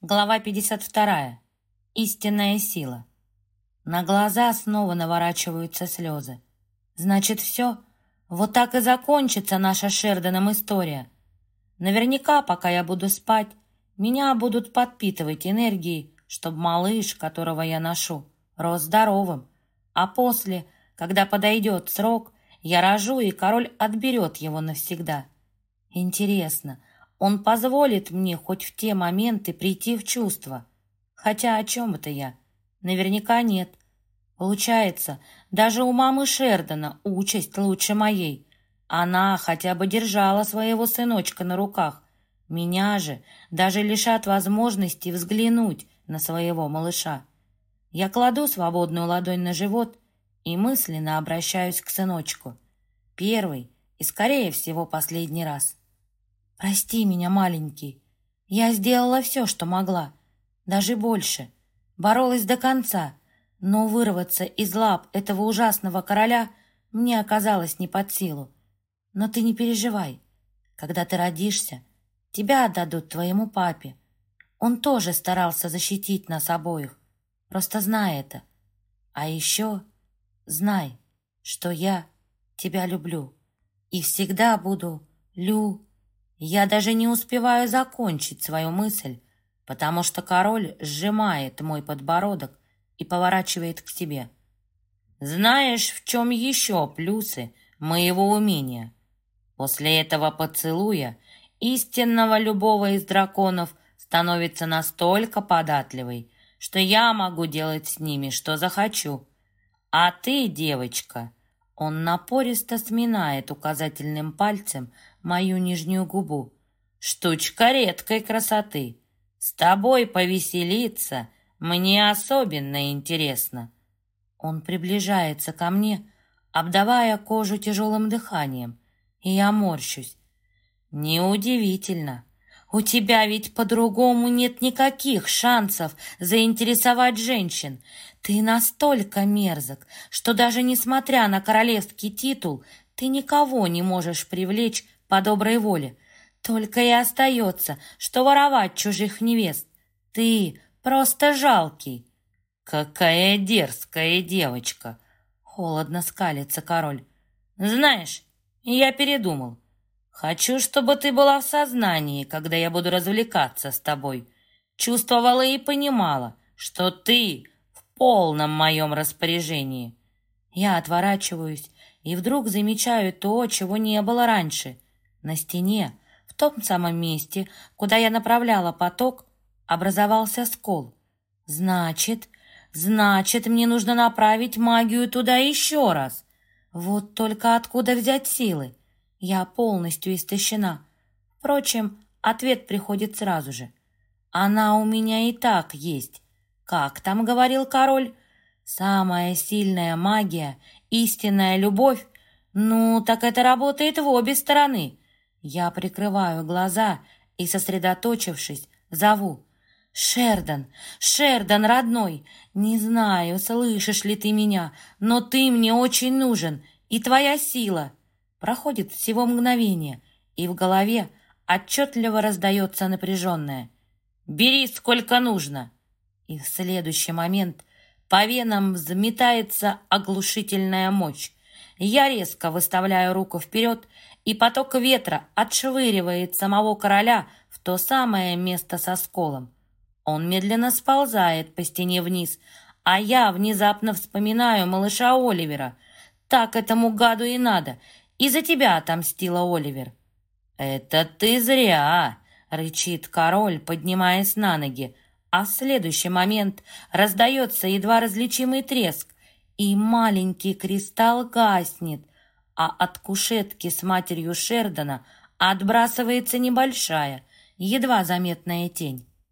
Глава 52. Истинная сила. На глаза снова наворачиваются слезы. Значит, все? Вот так и закончится наша с Шерданом история. Наверняка, пока я буду спать, меня будут подпитывать энергией, чтобы малыш, которого я ношу, рос здоровым. А после, когда подойдет срок, я рожу, и король отберет его навсегда. Интересно, он позволит мне хоть в те моменты прийти в чувство? Хотя о чем это я? Наверняка нет. Получается, даже у мамы Шердана участь лучше моей. Она хотя бы держала своего сыночка на руках. Меня же даже лишат возможности взглянуть на своего малыша. Я кладу свободную ладонь на живот и мысленно обращаюсь к сыночку. Первый и, скорее всего, последний раз. «Прости меня, маленький. Я сделала все, что могла. Даже больше. Боролась до конца. Но вырваться из лап этого ужасного короля мне оказалось не под силу. Но ты не переживай. Когда ты родишься, тебя отдадут твоему папе. Он тоже старался защитить нас обоих. Просто знай это. А еще знай, что я тебя люблю. И всегда буду Я даже не успеваю закончить свою мысль, потому что король сжимает мой подбородок и поворачивает к себе. Знаешь, в чем еще плюсы моего умения? После этого поцелуя истинного любого из драконов становится настолько податливой, что я могу делать с ними, что захочу. А ты, девочка, он напористо сминает указательным пальцем мою нижнюю губу. Штучка редкой красоты. С тобой повеселиться мне особенно интересно. Он приближается ко мне, обдавая кожу тяжелым дыханием, и я морщусь. Неудивительно. У тебя ведь по-другому нет никаких шансов заинтересовать женщин. Ты настолько мерзок, что даже несмотря на королевский титул, ты никого не можешь привлечь по доброй воле. Только и остается, что воровать чужих невест. Ты просто жалкий. Какая дерзкая девочка! Холодно скалится король. Знаешь, я передумал. Хочу, чтобы ты была в сознании, когда я буду развлекаться с тобой. Чувствовала и понимала, что ты в полном моем распоряжении. Я отворачиваюсь и вдруг замечаю то, чего не было раньше. На стене, в том самом месте, куда я направляла поток, образовался скол. Значит, мне нужно направить магию туда еще раз. Вот только откуда взять силы? Я полностью истощена. Впрочем, ответ приходит сразу же. Она у меня и так есть. Как там говорил король? Самая сильная магия, истинная любовь. Ну, так это работает в обе стороны. Я прикрываю глаза и, сосредоточившись, зову. «Шердан! Шердан, родной! Не знаю, слышишь ли ты меня, но ты мне очень нужен, и твоя сила!» Проходит всего мгновение, и в голове отчетливо раздается напряженное. «Бери сколько нужно!» И в следующий момент по венам взметается оглушительная мощь. Я резко выставляю руку вперед, и поток ветра отшвыривает самого короля в то самое место со сколом. Он медленно сползает по стене вниз, а я внезапно вспоминаю малыша Оливера. Так этому гаду и надо. Из-за тебя отомстила, Оливер. «Это ты зря!» — рычит король, поднимаясь на ноги. А в следующий момент раздается едва различимый треск, и маленький кристалл гаснет, а от кушетки с матерью Шердана отбрасывается небольшая, едва заметная тень.